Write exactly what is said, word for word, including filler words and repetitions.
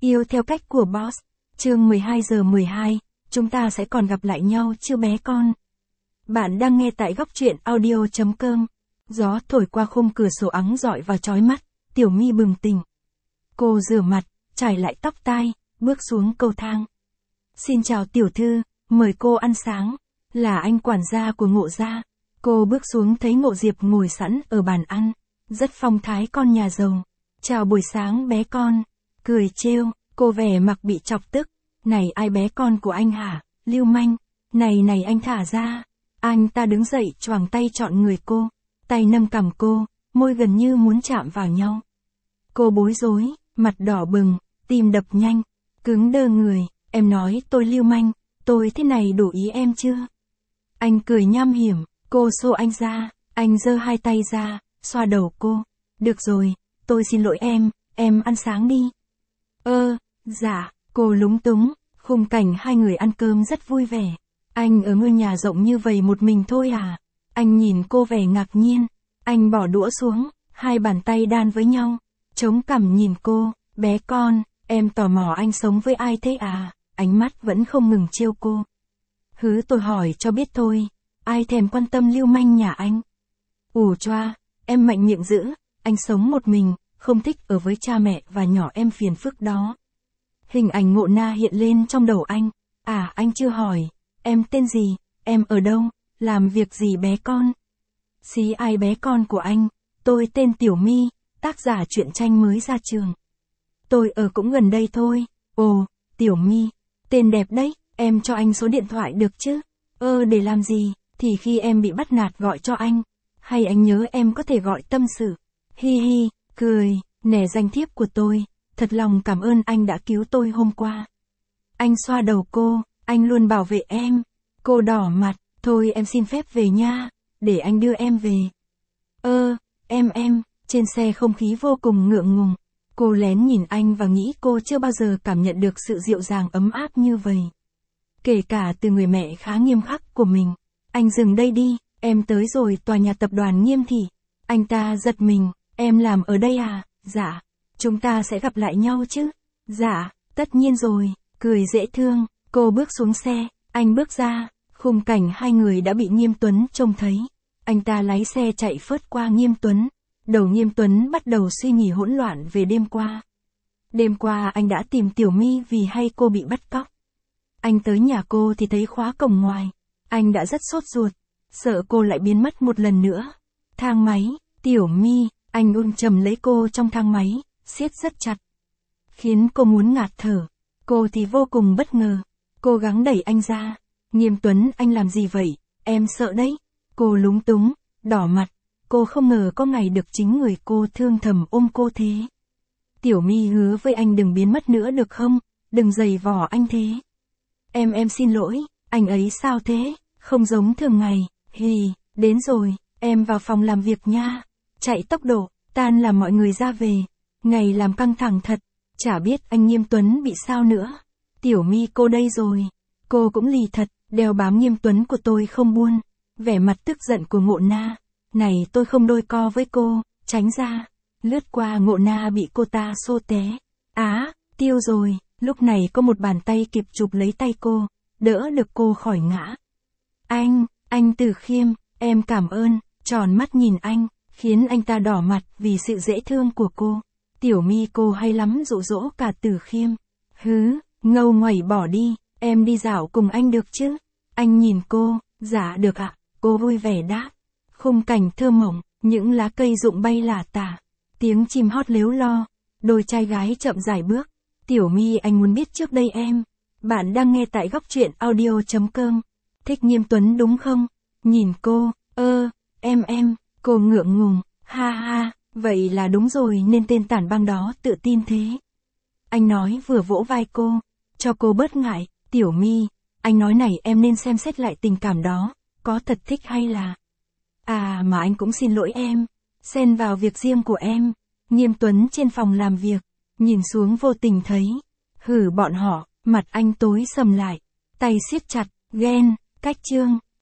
Yêu theo cách của Boss. Chương mười hai giờ mười hai, chúng ta sẽ còn gặp lại nhau chưa bé con? Bạn đang nghe tại góc truyện audio chấm com. Gió thổi qua khung cửa sổ ắng rọi vào chói mắt, Tiểu My bừng tỉnh. Cô rửa mặt, trải lại tóc tai, bước xuống cầu thang. Xin chào tiểu thư, mời cô ăn sáng. Là anh quản gia của Ngộ gia. Cô bước xuống thấy Ngộ Diệp ngồi sẵn ở bàn ăn, rất phong thái con nhà giàu. Chào buổi sáng bé con. Cười trêu, cô vẻ mặt bị chọc tức. Này ai bé con của anh hả, lưu manh. Này này anh thả ra. Anh ta đứng dậy choàng tay trọn người cô. Tay nâng cằm cô, môi gần như muốn chạm vào nhau. Cô bối rối, mặt đỏ bừng, tim đập nhanh, cứng đơ người. Em nói tôi lưu manh, tôi thế này đủ ý em chưa? Anh cười nham hiểm, cô xô anh ra, anh giơ hai tay ra, xoa đầu cô. Được rồi, tôi xin lỗi em, em ăn sáng đi. Ơ, dạ, cô lúng túng, khung cảnh hai người ăn cơm rất vui vẻ. Anh ở ngôi nhà rộng như vậy một mình thôi à? Anh nhìn cô vẻ ngạc nhiên, anh bỏ đũa xuống, hai bàn tay đan với nhau, chống cằm nhìn cô, bé con, em tò mò anh sống với ai thế à? Ánh mắt vẫn không ngừng trêu cô. Hứ tôi hỏi cho biết thôi, ai thèm quan tâm lưu manh nhà anh? Ủ choa, em mạnh miệng dữ, anh sống một mình, không thích ở với cha mẹ và nhỏ em phiền phức đó. Hình ảnh Ngộ Na hiện lên trong đầu anh. À anh chưa hỏi, em tên gì, em ở đâu, làm việc gì bé con? Xí ai bé con của anh, tôi tên Tiểu My, tác giả truyện tranh mới ra trường. Tôi ở cũng gần đây thôi. Ồ, Tiểu My, tên đẹp đấy, em cho anh số điện thoại được chứ? Ơ để làm gì, thì khi em bị bắt nạt gọi cho anh. Hay anh nhớ em có thể gọi tâm sự. Hi hi, cười, nể danh thiếp của tôi, thật lòng cảm ơn anh đã cứu tôi hôm qua. Anh xoa đầu cô, anh luôn bảo vệ em. Cô đỏ mặt, thôi em xin phép về nha, để anh đưa em về. Ơ, em em, trên xe không khí vô cùng ngượng ngùng. Cô lén nhìn anh và nghĩ cô chưa bao giờ cảm nhận được sự dịu dàng ấm áp như vậy. Kể cả từ người mẹ khá nghiêm khắc của mình. Anh dừng đây đi, em tới rồi tòa nhà tập đoàn Nghiêm Thị. Anh ta giật mình, em làm ở đây à? Dạ, chúng ta sẽ gặp lại nhau chứ? Dạ, tất nhiên rồi, cười dễ thương, cô bước xuống xe, anh bước ra, khung cảnh hai người đã bị Nghiêm Tuấn trông thấy. Anh ta lái xe chạy phớt qua Nghiêm Tuấn. Đầu Nghiêm Tuấn bắt đầu suy nghĩ hỗn loạn về đêm qua. Đêm qua anh đã tìm Tiểu My vì hay cô bị bắt cóc. Anh tới nhà cô thì thấy khóa cổng ngoài. Anh đã rất sốt ruột, sợ cô lại biến mất một lần nữa. Thang máy, Tiểu My, anh ôm chầm lấy cô trong thang máy, siết rất chặt, khiến cô muốn ngạt thở. Cô thì vô cùng bất ngờ, cố gắng đẩy anh ra. Nghiêm Tuấn, anh làm gì vậy? Em sợ đấy. Cô lúng túng, đỏ mặt. Cô không ngờ có ngày được chính người cô thương thầm ôm cô thế. Tiểu My hứa với anh đừng biến mất nữa được không? Đừng giày vò anh thế. Em em xin lỗi, anh ấy sao thế? Không giống thường ngày. Hì, đến rồi, em vào phòng làm việc nha. Chạy tốc độ, tan làm mọi người ra về. Ngày làm căng thẳng thật, chả biết anh Nghiêm Tuấn bị sao nữa. Tiểu My cô đây rồi. Cô cũng lì thật, đeo bám Nghiêm Tuấn của tôi không buông. Vẻ mặt tức giận của Ngộ Na. Này tôi không đôi co với cô, tránh ra. Lướt qua Ngộ Na bị cô ta xô té. Á, tiêu rồi, lúc này có một bàn tay kịp chụp lấy tay cô, đỡ được cô khỏi ngã. Anh, anh Từ Khiêm, em cảm ơn, tròn mắt nhìn anh, khiến anh ta đỏ mặt vì sự dễ thương của cô. Tiểu My cô hay lắm dụ dỗ cả Từ Khiêm. Hứ, ngâu ngoẩy bỏ đi, em đi dạo cùng anh được chứ? Anh nhìn cô, dạ được ạ, cô vui vẻ đáp. Khung cảnh thơ mộng, những lá cây rụng bay lả tả, tiếng chim hót líu lo, đôi trai gái chậm rãi bước. Tiểu My anh muốn biết trước đây em. Bạn đang nghe tại góc truyện audio chấm com. Thích Nghiêm Tuấn đúng không? Nhìn cô, ơ, em em, cô ngượng ngùng, ha ha, vậy là đúng rồi nên tên tản bang đó tự tin thế. Anh nói vừa vỗ vai cô, cho cô bớt ngại. Tiểu My, anh nói này em nên xem xét lại tình cảm đó, có thật thích hay là... À mà anh cũng xin lỗi em, xen vào việc riêng của em. Nghiêm Tuấn trên phòng làm việc, nhìn xuống vô tình thấy. Hử bọn họ, mặt anh tối sầm lại, tay siết chặt, ghen, cách chương.